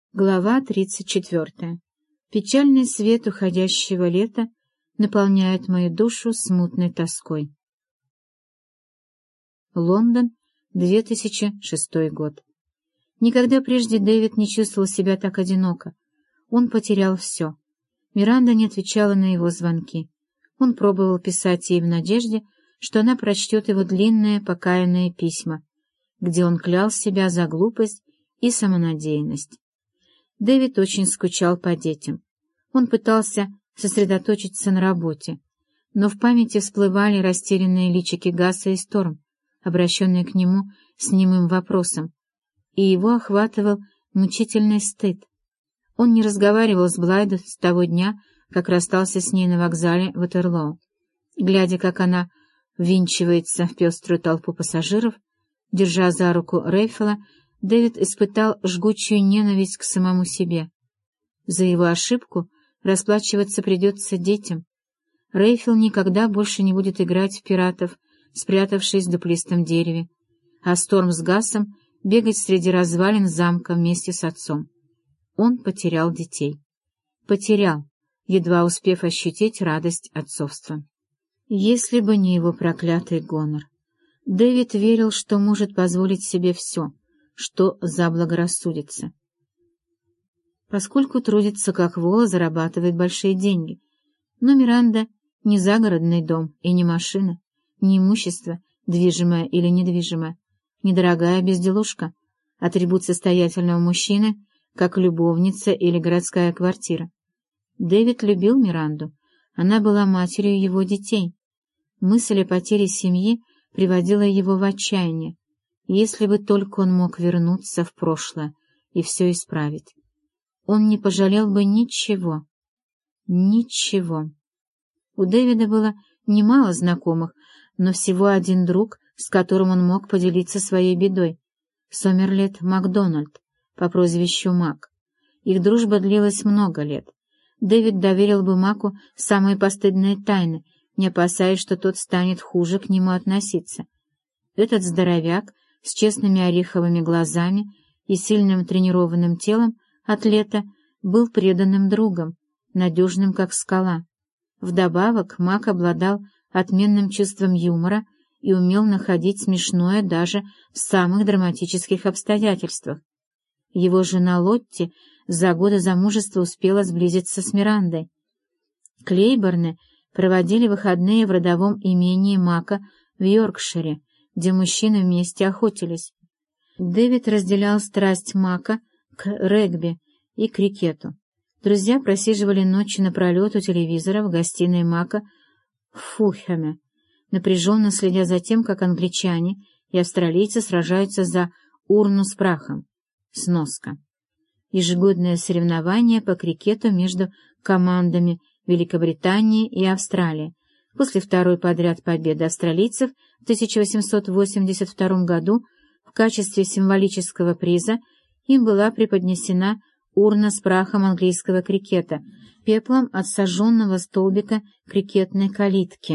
Глава 34. Печальный свет уходящего лета наполняет мою душу смутной тоской. Лондон, 2006 год. Никогда прежде Дэвид не чувствовал себя так одиноко. Он потерял все. Миранда не отвечала на его звонки. Он пробовал писать ей в надежде, что она прочтет его длинные покаянные письма, где он клял себя за глупость и самонадеянность. Дэвид очень скучал по детям. Он пытался сосредоточиться на работе, но в памяти всплывали растерянные личики Гаса и Сторм, обращенные к нему с немым вопросом, и его охватывал мучительный стыд. Он не разговаривал с Блайд с того дня, как расстался с ней на вокзале Ватерлоо. Глядя, как она ввинчивается в пеструю толпу пассажиров, держа за руку Рейфела, Дэвид испытал жгучую ненависть к самому себе. За его ошибку расплачиваться придется детям. Рейфел никогда больше не будет играть в пиратов, спрятавшись в дуплистом дереве, а Сторм с Гасом бегать среди развалин замка вместе с отцом. Он потерял детей. Потерял, едва успев ощутить радость отцовства. Если бы не его проклятый гонор. Дэвид верил, что может позволить себе все, что заблагорассудится. Поскольку трудится как вол, зарабатывает большие деньги. Но Миранда не загородный дом и не машина, не имущество, движимое или недвижимое, недорогая безделушка, атрибут состоятельного мужчины, как любовница или городская квартира. Дэвид любил Миранду, она была матерью его детей. Мысль о потере семьи приводила его в отчаяние. Если бы только он мог вернуться в прошлое и все исправить. Он не пожалел бы ничего. Ничего. У Дэвида было немало знакомых, но всего один друг, с которым он мог поделиться своей бедой — Сомерлет Макдональд, по прозвищу Мак. Их дружба длилась много лет. Дэвид доверил бы Маку самые постыдные тайны, не опасаясь, что тот станет хуже к нему относиться. Этот здоровяк с честными ореховыми глазами и сильным тренированным телом атлета был преданным другом, надежным как скала. Вдобавок Мак обладал отменным чувством юмора и умел находить смешное даже в самых драматических обстоятельствах. Его жена Лотти за годы замужества успела сблизиться с Мирандой. Клейборны проводили выходные в родовом имении Мака в Йоркшире, где мужчины вместе охотились. Дэвид разделял страсть Мака к регби и крикету. Друзья просиживали ночи напролет у телевизора в гостиной Мака в Фулхэме, напряженно следя за тем, как англичане и австралийцы сражаются за урну с прахом. Сноска. Ежегодное соревнование по крикету между командами Великобритании и Австралии. После второй подряд победы австралийцев в 1882 году в качестве символического приза им была преподнесена урна с прахом английского крикета, пеплом от сожженного столбика крикетной калитки.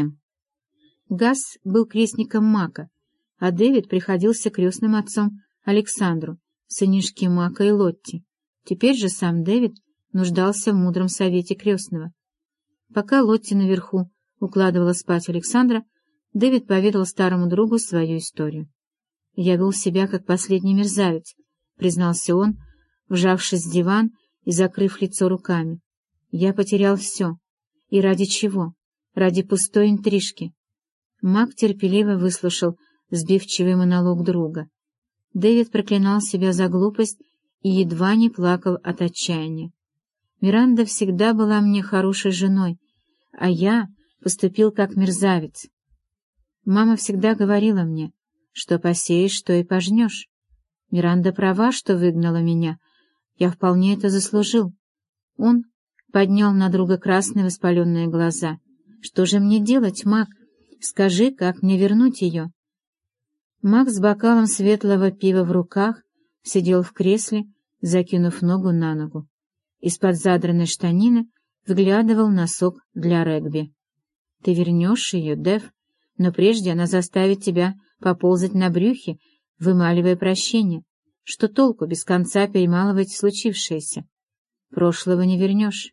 Гас был крестником Мака, а Дэвид приходился крестным отцом Александру, сынишки Мака и Лотти. Теперь же сам Дэвид нуждался в мудром совете крестного. Пока Лотти наверху укладывала спать Александра, Дэвид поведал старому другу свою историю. «Я вел себя как последний мерзавец», — признался он, вжавшись в диван и закрыв лицо руками. «Я потерял все. И ради чего? Ради пустой интрижки». Мак терпеливо выслушал сбивчивый монолог друга. Дэвид проклинал себя за глупость и едва не плакал от отчаяния. «Миранда всегда была мне хорошей женой, а я поступил как мерзавец. Мама всегда говорила мне, что посеешь, то и пожнешь. Миранда права, что выгнала меня. Я вполне это заслужил». Он поднял на друга красные воспаленные глаза. «Что же мне делать, Мак? Скажи, как мне вернуть ее?» Мак с бокалом светлого пива в руках сидел в кресле, закинув ногу на ногу. Из-под задранной штанины выглядывал носок для регби. «Ты вернешь ее, Дэв, но прежде она заставит тебя поползать на брюхе, вымаливая прощение. Что толку без конца перемалывать случившееся? Прошлого не вернешь.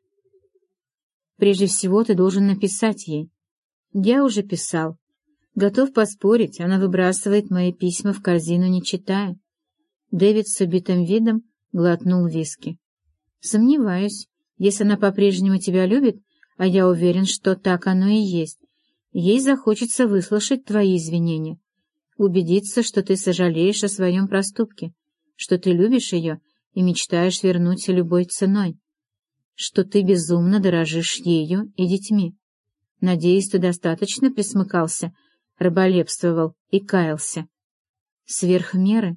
Прежде всего ты должен написать ей. Я уже писал. Готов поспорить, она выбрасывает мои письма в корзину, не читая. Дэвид с убитым видом глотнул виски. Сомневаюсь, если она по-прежнему тебя любит, а я уверен, что так оно и есть, ей захочется выслушать твои извинения, убедиться, что ты сожалеешь о своем проступке, что ты любишь ее и мечтаешь вернуть любой ценой, что ты безумно дорожишь ею и детьми. Надеюсь, ты достаточно присмыкался, раболепствовал и каялся. Сверх меры?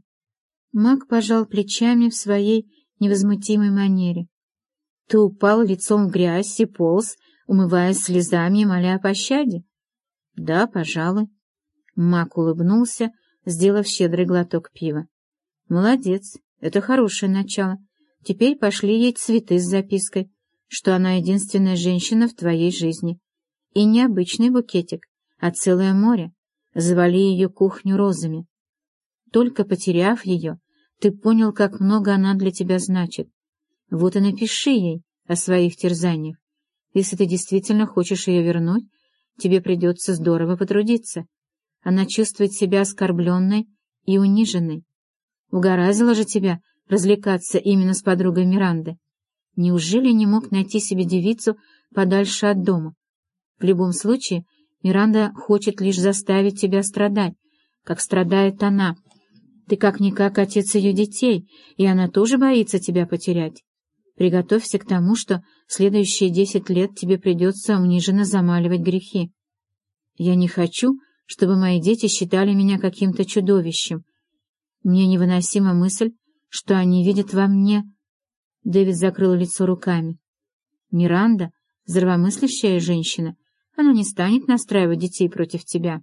Мак пожал плечами в своей невозмутимой манере. Ты упал лицом в грязь и полз, умываясь слезами и моля о пощаде? Да, пожалуй. Мак улыбнулся, сделав щедрый глоток пива. Молодец, это хорошее начало. Теперь пошли ей цветы с запиской, что она единственная женщина в твоей жизни. И не обычный букетик, а целое море. Завали ее кухню розами. Только потеряв ее, ты понял, как много она для тебя значит. Вот и напиши ей о своих терзаниях. Если ты действительно хочешь ее вернуть, тебе придется здорово потрудиться. Она чувствует себя оскорбленной и униженной. Угораздило же тебя развлекаться именно с подругой Миранды. Неужели не мог найти себе девицу подальше от дома? В любом случае, Миранда хочет лишь заставить тебя страдать, как страдает она. Ты как-никак отец ее детей, и она тоже боится тебя потерять. Приготовься к тому, что следующие 10 лет тебе придется униженно замаливать грехи. Я не хочу, чтобы мои дети считали меня каким-то чудовищем. Мне невыносима мысль, что они видят во мне... Дэвид закрыл лицо руками. Миранда — здравомыслящая женщина. Она не станет настраивать детей против тебя.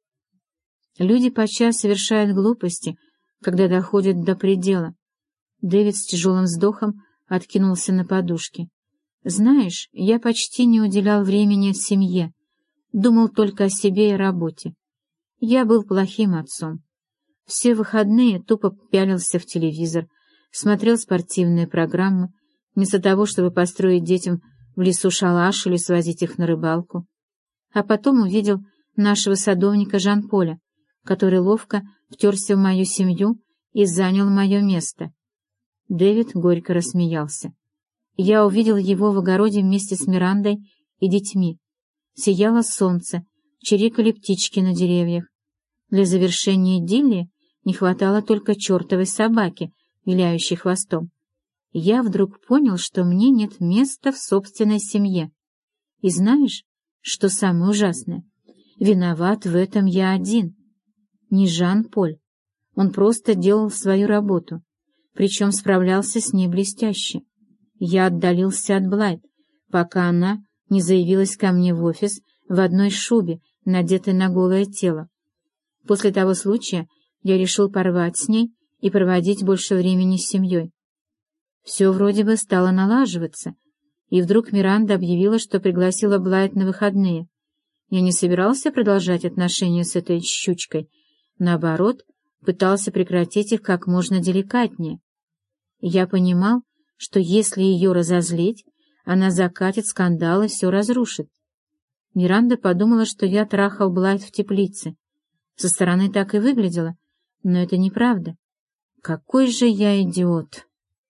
Люди подчас совершают глупости, когда доходят до предела. Дэвид с тяжелым вздохом откинулся на подушке. Знаешь, я почти не уделял времени семье, думал только о себе и работе. Я был плохим отцом. Все выходные тупо пялился в телевизор, смотрел спортивные программы, вместо того, чтобы построить детям в лесу шалаш или свозить их на рыбалку. А потом увидел нашего садовника Жан-Поля, который ловко втерся в мою семью и занял мое место. Дэвид горько рассмеялся. Я увидел его в огороде вместе с Мирандой и детьми. Сияло солнце, чирикали птички на деревьях. Для завершения идиллии не хватало только чертовой собаки, виляющей хвостом. Я вдруг понял, что мне нет места в собственной семье. И знаешь, что самое ужасное? Виноват в этом я один. Не Жан-Поль. Он просто делал свою работу, причем справлялся с ней блестяще. Я отдалился от Блайт, пока она не заявилась ко мне в офис в одной шубе, надетой на голое тело. После того случая я решил порвать с ней и проводить больше времени с семьей. Все вроде бы стало налаживаться, и вдруг Миранда объявила, что пригласила Блайт на выходные. Я не собирался продолжать отношения с этой щучкой, наоборот, пытался прекратить их как можно деликатнее. Я понимал, что если ее разозлить, она закатит скандал и все разрушит. Миранда подумала, что я трахал Блайт в теплице. Со стороны так и выглядело, но это неправда. Какой же я идиот!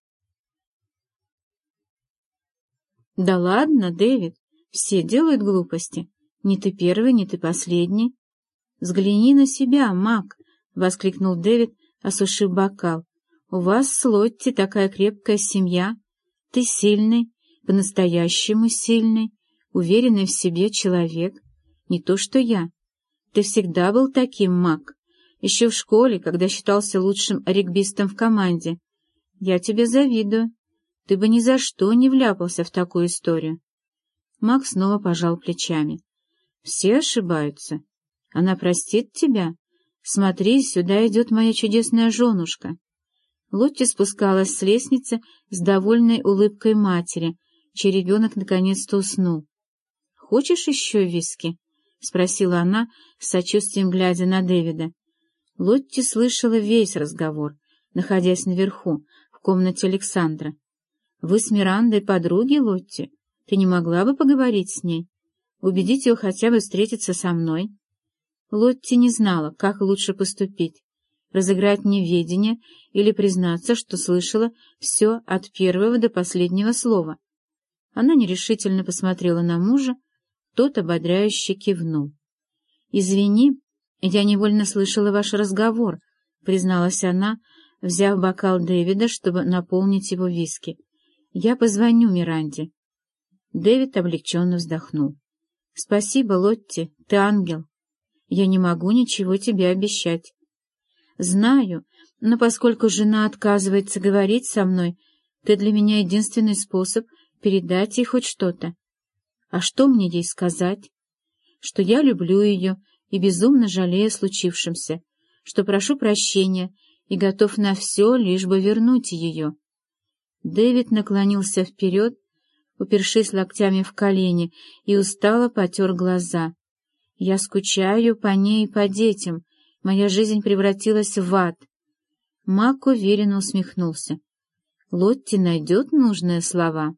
Да ладно, Дэвид, все делают глупости. Не ты первый, не ты последний. Взгляни на себя, Мак, — воскликнул Дэвид, осушив бокал. У вас с Лотти такая крепкая семья. Ты сильный, по-настоящему сильный, уверенный в себе человек. Не то что я. Ты всегда был таким, Мак. Еще в школе, когда считался лучшим регбистом в команде. Я тебе завидую. Ты бы ни за что не вляпался в такую историю. Мак снова пожал плечами. Все ошибаются. Она простит тебя. Смотри, сюда идет моя чудесная женушка. Лотти спускалась с лестницы с довольной улыбкой матери, чей ребенок наконец-то уснул. — Хочешь еще виски? — спросила она, с сочувствием глядя на Дэвида. Лотти слышала весь разговор, находясь наверху, в комнате Александра. «Вы с Мирандой подруги, Лотти? Ты не могла бы поговорить с ней? Убедить ее хотя бы встретиться со мной?» Лотти не знала, как лучше поступить: разыграть неведение или признаться, что слышала все от первого до последнего слова. Она нерешительно посмотрела на мужа, тот ободряюще кивнул. «Извини, я невольно слышала ваш разговор», — призналась она, взяв бокал Дэвида, чтобы наполнить его виски. «Я позвоню Миранде». Дэвид облегченно вздохнул. «Спасибо, Лотти, ты ангел. Я не могу ничего тебе обещать». «Знаю, но поскольку жена отказывается говорить со мной, ты для меня единственный способ передать ей хоть что-то. А что мне ей сказать? Что я люблю ее и безумно жалею о случившемся, что прошу прощения и готов на все, лишь бы вернуть ее». Дэвид наклонился вперед, упершись локтями в колени, и устало потер глаза. «Я скучаю по ней и по детям. Моя жизнь превратилась в ад». Мак уверенно усмехнулся. «Лотти найдет нужные слова».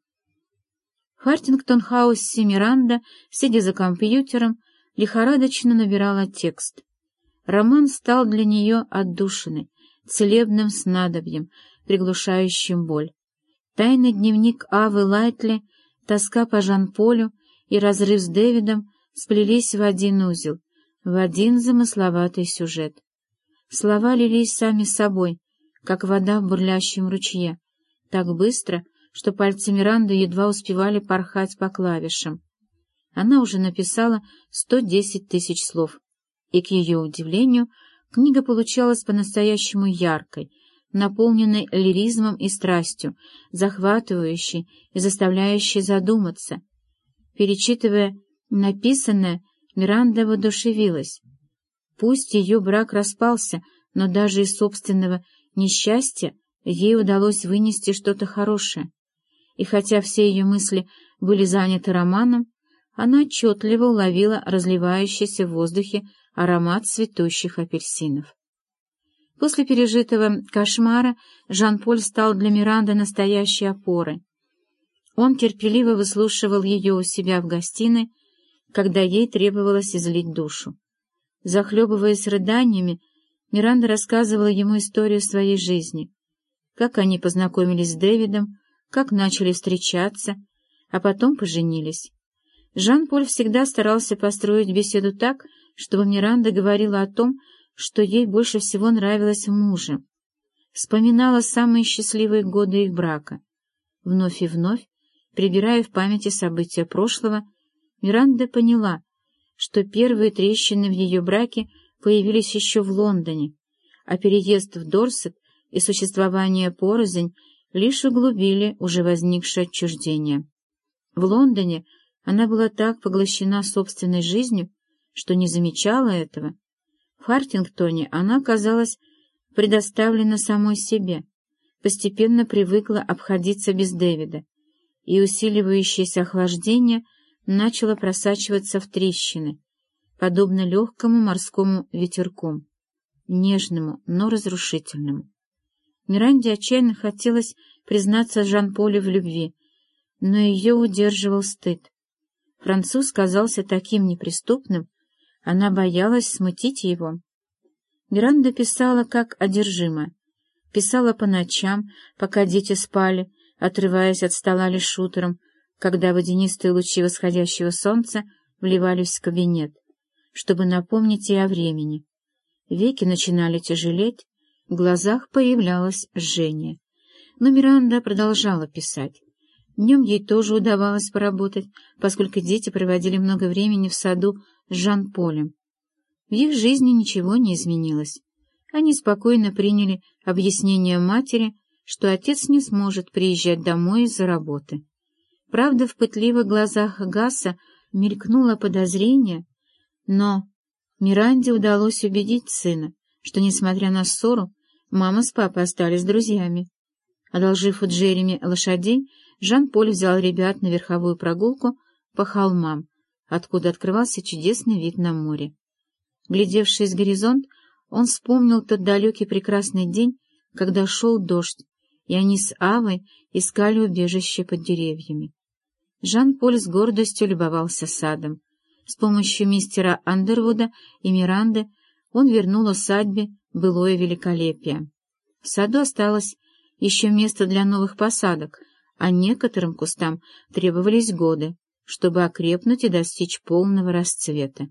В Хартингтон-хаусе Миранда, сидя за компьютером, лихорадочно набирала текст. Роман стал для нее отдушиной, целебным снадобьем, приглушающим боль. Тайный дневник Авы Лайтли, тоска по Жан-Полю и разрыв с Дэвидом сплелись в один узел, в один замысловатый сюжет. Слова лились сами собой, как вода в бурлящем ручье, так быстро, что пальцы Миранды едва успевали порхать по клавишам. Она уже написала 110 тысяч слов, и, к ее удивлению, книга получалась по-настоящему яркой, наполненной лиризмом и страстью, захватывающей и заставляющей задуматься. Перечитывая написанное, Миранда воодушевилась. Пусть ее брак распался, но даже из собственного несчастья ей удалось вынести что-то хорошее. И хотя все ее мысли были заняты романом, она отчетливо уловила разливающийся в воздухе аромат цветущих апельсинов. После пережитого кошмара Жан-Поль стал для Миранды настоящей опорой. Он терпеливо выслушивал ее у себя в гостиной, когда ей требовалось излить душу. Захлебываясь рыданиями, Миранда рассказывала ему историю своей жизни, как они познакомились с Дэвидом, как начали встречаться, а потом поженились. Жан-Поль всегда старался построить беседу так, чтобы Миранда говорила о том, что ей больше всего нравилось в муже. Вспоминала самые счастливые годы их брака. Вновь и вновь, прибирая в памяти события прошлого, Миранда поняла, что первые трещины в ее браке появились еще в Лондоне, а переезд в Дорсет и существование порознь лишь углубили уже возникшее отчуждение. В Лондоне она была так поглощена собственной жизнью, что не замечала этого. В Хартингтоне она оказалась предоставлена самой себе, постепенно привыкла обходиться без Дэвида, и усиливающееся охлаждение начало просачиваться в трещины, подобно легкому морскому ветерку, нежному, но разрушительному. Миранде отчаянно хотелось признаться Жан-Полю в любви, но ее удерживал стыд. Француз казался таким неприступным, она боялась смутить его. Миранда писала как одержимая. Писала по ночам, пока дети спали, отрываясь от стола лишь утром, когда водянистые лучи восходящего солнца вливались в кабинет, чтобы напомнить ей о времени. Веки начинали тяжелеть, в глазах появлялось жжение. Но Миранда продолжала писать. Днем ей тоже удавалось поработать, поскольку дети проводили много времени в саду с Жан-Полем. В их жизни ничего не изменилось. Они спокойно приняли объяснение матери, что отец не сможет приезжать домой из-за работы. Правда, в пытливых глазах Гасса мелькнуло подозрение, но Миранде удалось убедить сына, что, несмотря на ссору, мама с папой остались друзьями. Одолжив у Джереми лошадей, Жан-Поль взял ребят на верховую прогулку по холмам, откуда открывался чудесный вид на море. Глядевший с горизонт, он вспомнил тот далекий прекрасный день, когда шел дождь, и они с Авой искали убежище под деревьями. Жан-Поль с гордостью любовался садом. С помощью мистера Андервуда и Миранды он вернул усадьбе былое великолепие. В саду осталось еще место для новых посадок, а некоторым кустам требовались годы, чтобы окрепнуть и достичь полного расцвета.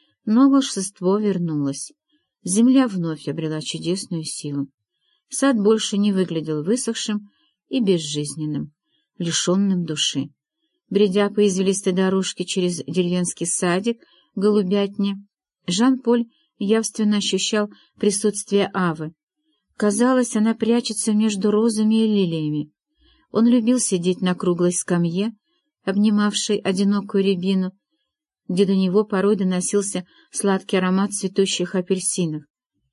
Но волшебство вернулось. Земля вновь обрела чудесную силу. Сад больше не выглядел высохшим и безжизненным, лишенным души. Бредя по извилистой дорожке через деревенский садик к голубятне, Жан-Поль явственно ощущал присутствие Авы. Казалось, она прячется между розами и лилиями. Он любил сидеть на круглой скамье, обнимавшей одинокую рябину, где до него порой доносился сладкий аромат цветущих апельсинов.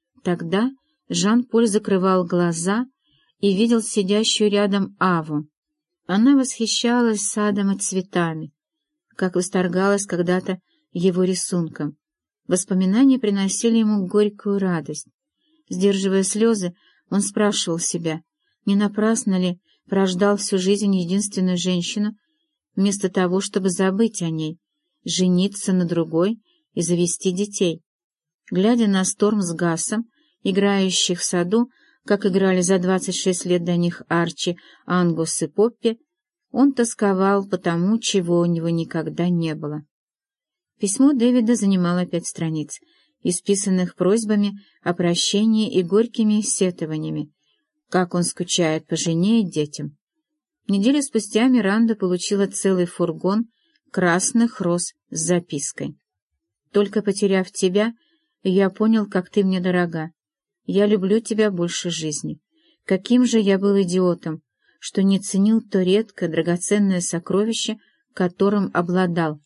Тогда Жан-Поль закрывал глаза и видел сидящую рядом Аву. Она восхищалась садом и цветами, как восторгалась когда-то его рисунком. Воспоминания приносили ему горькую радость. Сдерживая слезы, он спрашивал себя, не напрасно ли прождал всю жизнь единственную женщину, вместо того, чтобы забыть о ней, жениться на другой и завести детей. Глядя на Сторм с Гасом, играющих в саду, как играли за 26 лет до них Арчи, Ангус и Поппи, он тосковал по тому, чего у него никогда не было. Письмо Дэвида занимало 5 страниц, исписанных просьбами о прощении и горькими сетованиями, как он скучает по жене и детям. Неделю спустя Миранда получила целый фургон красных роз с запиской. «Только потеряв тебя, я понял, как ты мне дорога. Я люблю тебя больше жизни. Каким же я был идиотом, что не ценил то редкое драгоценное сокровище, которым обладал».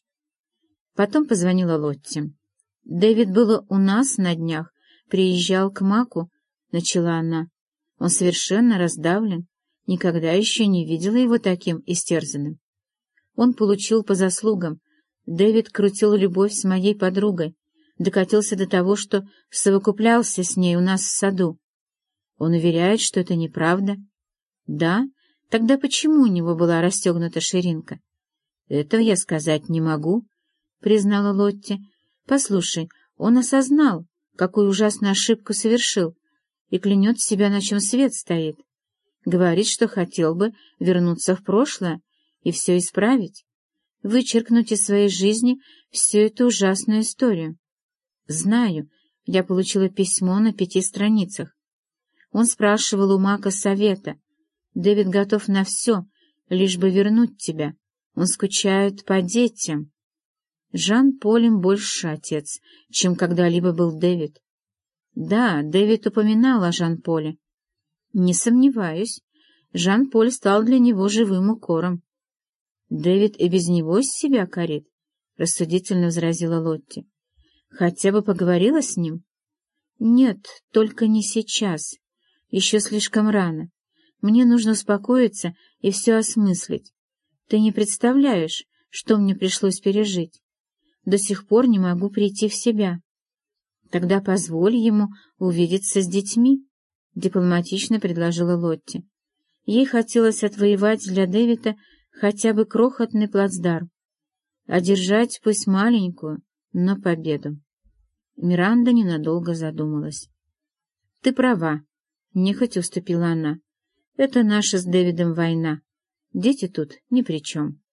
Потом позвонила Лотти. «Дэвид был у нас на днях, приезжал к Маку», — начала она. «Он совершенно раздавлен, никогда еще не видела его таким истерзанным. Он получил по заслугам. Дэвид крутил любовь с моей подругой, докатился до того, что совокуплялся с ней у нас в саду. Он уверяет, что это неправда». «Да? Тогда почему у него была расстегнута ширинка?» «Этого я сказать не могу», — признала Лотти. «Послушай, он осознал, какую ужасную ошибку совершил, и клянет себя, на чем свет стоит. Говорит, что хотел бы вернуться в прошлое и все исправить, вычеркнуть из своей жизни всю эту ужасную историю. Знаю, я получила письмо на 5 страницах. Он спрашивал у Мака совета. Дэвид готов на все, лишь бы вернуть тебя. Он скучает по детям». Жан-Поль им больше отец, чем когда-либо был Дэвид. Да, Дэвид упоминал о Жан-Поле. Не сомневаюсь, Жан-Поль стал для него живым укором. Дэвид и без него из себя корит, — рассудительно возразила Лотти. Хотя бы поговорила с ним? Нет, только не сейчас. Еще слишком рано. Мне нужно успокоиться и все осмыслить. Ты не представляешь, что мне пришлось пережить. До сих пор не могу прийти в себя. Тогда позволь ему увидеться с детьми, — дипломатично предложила Лотти. Ей хотелось отвоевать для Дэвида хотя бы крохотный плацдарм, одержать пусть маленькую, но победу. Миранда ненадолго задумалась. — Ты права, — нехотя уступила она. — Это наша с Дэвидом война. Дети тут ни при чем.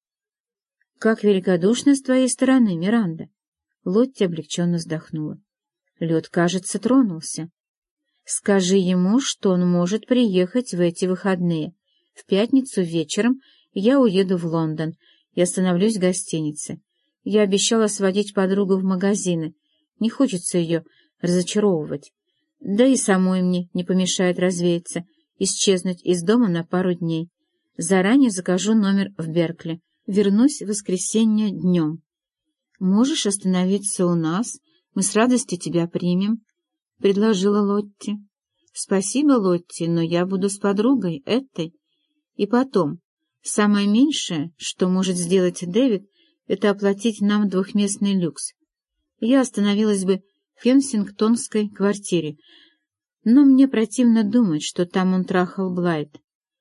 — Как великодушно с твоей стороны, Миранда! Лотти облегченно вздохнула. Лед, кажется, тронулся. Скажи ему, что он может приехать в эти выходные. В пятницу вечером я уеду в Лондон и остановлюсь в гостинице. Я обещала сводить подругу в магазины. Не хочется ее разочаровывать. Да и самой мне не помешает развеяться, исчезнуть из дома на пару дней. Заранее закажу номер в Беркли. Вернусь в воскресенье днем. Можешь остановиться у нас, мы с радостью тебя примем, — предложила Лотти. — Спасибо, Лотти, но я буду с подругой, этой. И потом, самое меньшее, что может сделать Дэвид, это оплатить нам 2-местный люкс. Я остановилась бы в Кенсингтонской квартире, Но мне противно думать, что там он трахал Блайт.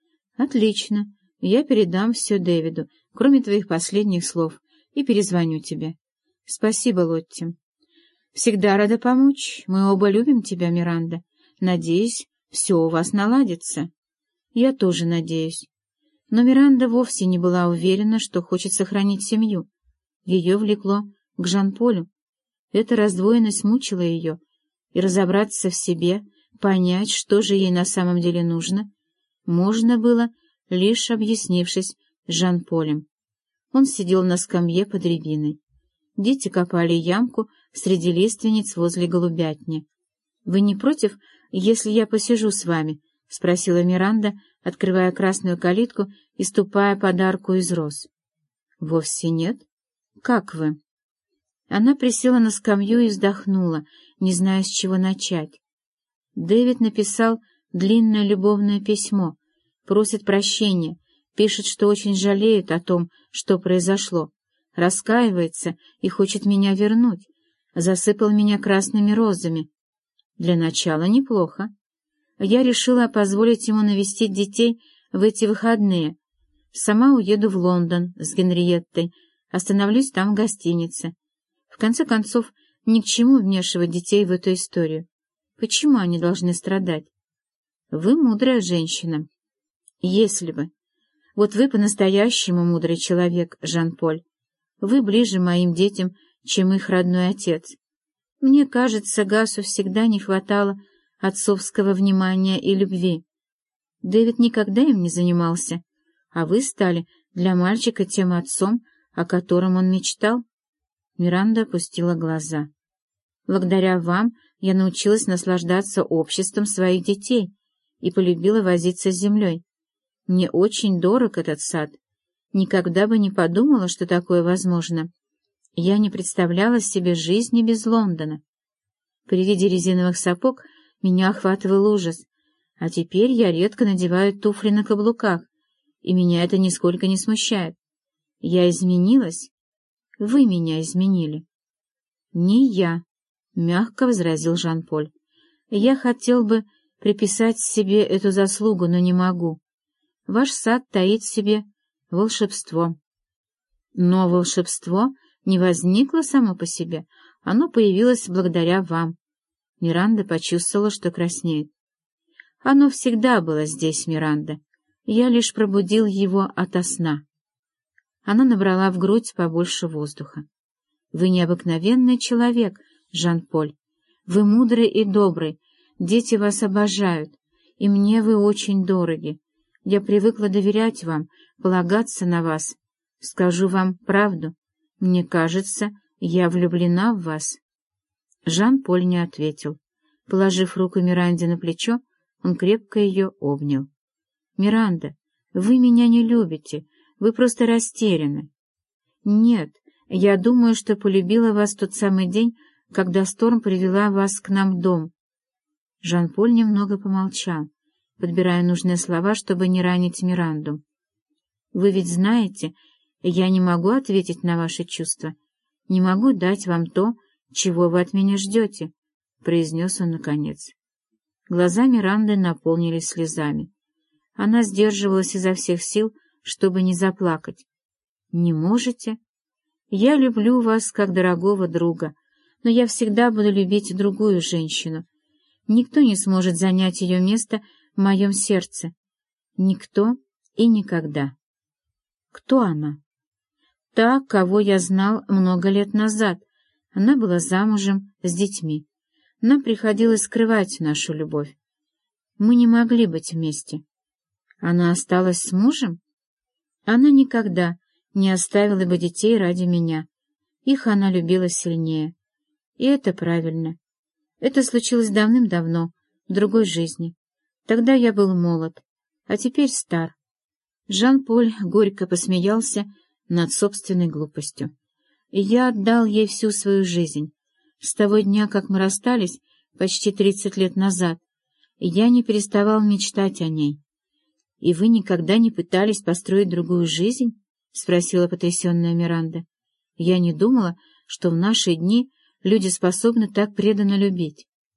Отлично, я передам все Дэвиду, кроме твоих последних слов, и перезвоню тебе. Спасибо, Лотти. Всегда рада помочь. Мы оба любим тебя, Миранда. Надеюсь, все у вас наладится. Я тоже надеюсь. Но Миранда вовсе не была уверена, что хочет сохранить семью. Ее влекло к Жан-Полю. Эта раздвоенность мучила ее, и разобраться в себе, понять, что же ей на самом деле нужно, можно было, лишь объяснившись с Жан-Полем. Он сидел на скамье под рябиной. Дети копали ямку среди лиственниц возле голубятни. — Вы не против, если я посижу с вами? — спросила Миранда, открывая красную калитку и ступая под арку из роз. — Вовсе нет. Как вы? Она присела на скамью и вздохнула, не зная, с чего начать. Дэвид написал длинное любовное письмо, просит прощения, пишет, что очень жалеет о том, что произошло, раскаивается и хочет меня вернуть, засыпал меня красными розами. Для начала неплохо. Я решила позволить ему навестить детей в эти выходные. Сама уеду в Лондон с Генриеттой, остановлюсь там в гостинице. В конце концов, ни к чему вмешивать детей в эту историю. Почему они должны страдать? Вы мудрая женщина. Если бы. Вот вы по-настоящему мудрый человек, Жан-Поль. Вы ближе моим детям, чем их родной отец. Мне кажется, Гасу всегда не хватало отцовского внимания и любви. Дэвид никогда им не занимался, а вы стали для мальчика тем отцом, о котором он мечтал. Миранда опустила глаза. Благодаря вам я научилась наслаждаться обществом своих детей и полюбила возиться с землей. Мне очень дорог этот сад. Никогда бы не подумала, что такое возможно. Я не представляла себе жизни без Лондона. При виде резиновых сапог меня охватывал ужас, а теперь я редко надеваю туфли на каблуках, и меня это нисколько не смущает. Я изменилась. Вы меня изменили. Не я, — мягко возразил Жан-Поль. Я хотел бы приписать себе эту заслугу, но не могу. Ваш сад таит в себе волшебство. Но волшебство не возникло само по себе, оно появилось благодаря вам. Миранда почувствовала, что краснеет. Оно всегда было здесь, Миранда. Я лишь пробудил его ото сна. Она набрала в грудь побольше воздуха. Вы необыкновенный человек, Жан-Поль. Вы мудрый и добрый, дети вас обожают, и мне вы очень дороги. Я привыкла доверять вам, полагаться на вас. Скажу вам правду. Мне кажется, я влюблена в вас. Жан-Поль не ответил. Положив руку Миранде на плечо, он крепко ее обнял. — Миранда, вы меня не любите, вы просто растеряны. — Нет, я думаю, что полюбила вас в тот самый день, когда Сторм привела вас к нам в дом. Жан-Поль немного помолчал, подбирая нужные слова, чтобы не ранить Миранду. — Вы ведь знаете, я не могу ответить на ваши чувства, не могу дать вам то, чего вы от меня ждете, — произнес он наконец. Глаза Миранды наполнились слезами. Она сдерживалась изо всех сил, чтобы не заплакать. — Не можете? Я люблю вас как дорогого друга, но я всегда буду любить другую женщину. Никто не сможет занять ее место в моем сердце. Никто и никогда. Кто она? Та, кого я знал много лет назад. Она была замужем с детьми. Нам приходилось скрывать нашу любовь. Мы не могли быть вместе. Она осталась с мужем? Она никогда не оставила бы детей ради меня. Их она любила сильнее. И это правильно. Это случилось давным-давно, в другой жизни. Тогда я был молод, а теперь стар. Жан-Поль горько посмеялся над собственной глупостью. И я отдал ей всю свою жизнь. С того дня, как мы расстались, почти 30 лет назад, я не переставал мечтать о ней. — И вы никогда не пытались построить другую жизнь? — спросила потрясенная Миранда. — Я не думала, что в наши дни люди способны так преданно любить.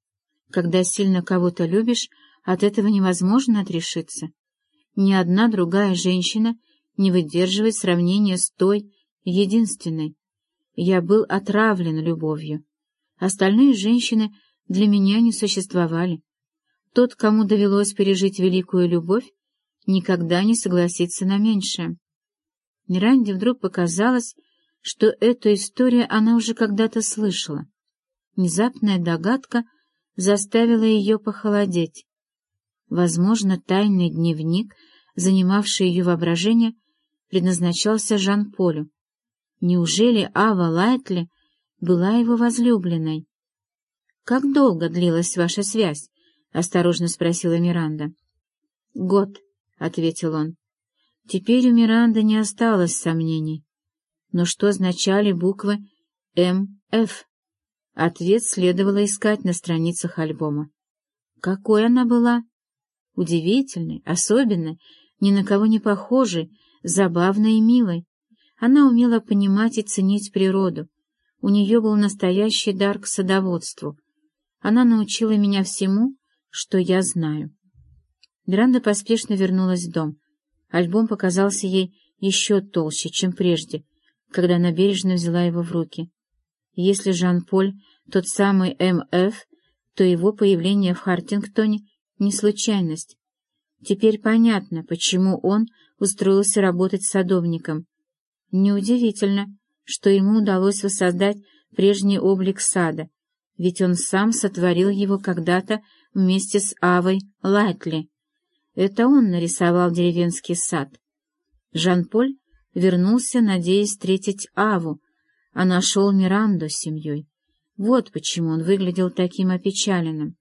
Когда сильно кого-то любишь, от этого невозможно отрешиться. Ни одна другая женщина не выдерживает сравнения с той, единственной. Я был отравлен любовью. Остальные женщины для меня не существовали. Тот, кому довелось пережить великую любовь, никогда не согласится на меньшее. Миранде вдруг показалось, что эту историю она уже когда-то слышала. Внезапная догадка заставила ее похолодеть. Возможно, тайный дневник, занимавший ее воображение, предназначался Жан-Полю. Неужели Ава Лайтли была его возлюбленной? — Как долго длилась ваша связь? — осторожно спросила Миранда. — Год, — ответил он. Теперь у Миранды не осталось сомнений. Но что означали буквы «М.Ф.»? Ответ следовало искать на страницах альбома. Какой она была? Удивительной, особенной, ни на кого не похожей, забавной и милой. Она умела понимать и ценить природу. У нее был настоящий дар к садоводству. Она научила меня всему, что я знаю. Миранда поспешно вернулась в дом. Альбом показался ей еще толще, чем прежде, когда она бережно взяла его в руки. Если Жан-Поль тот самый М.Ф., то его появление в Хартингтоне — не случайность. Теперь понятно, почему он устроился работать садовником. Неудивительно, что ему удалось воссоздать прежний облик сада, ведь он сам сотворил его когда-то вместе с Авой Лайтли. Это он нарисовал деревенский сад. Жан-Поль вернулся, надеясь встретить Аву, а нашел Миранду с семьей. Вот почему он выглядел таким опечаленным.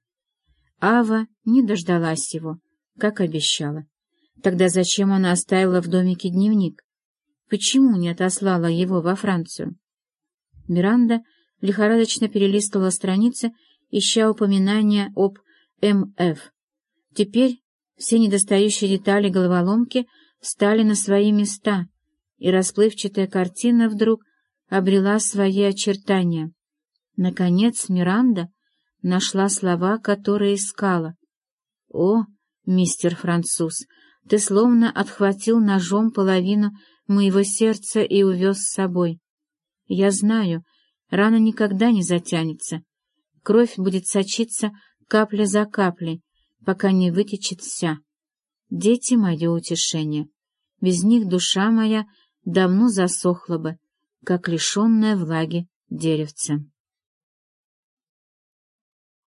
Ава не дождалась его, как обещала. Тогда зачем она оставила в домике дневник? Почему не отослала его во Францию? Миранда лихорадочно перелистывала страницы, ища упоминания об М.Ф. Теперь все недостающие детали головоломки встали на свои места, и расплывчатая картина вдруг обрела свои очертания. Наконец Миранда нашла слова, которые искала. «О, мистер француз, ты словно отхватил ножом половину моего сердца и увез с собой. Я знаю, рана никогда не затянется. Кровь будет сочиться капля за каплей, пока не вытечет вся. Дети — мое утешение. Без них душа моя давно засохла бы, как лишенная влаги деревце».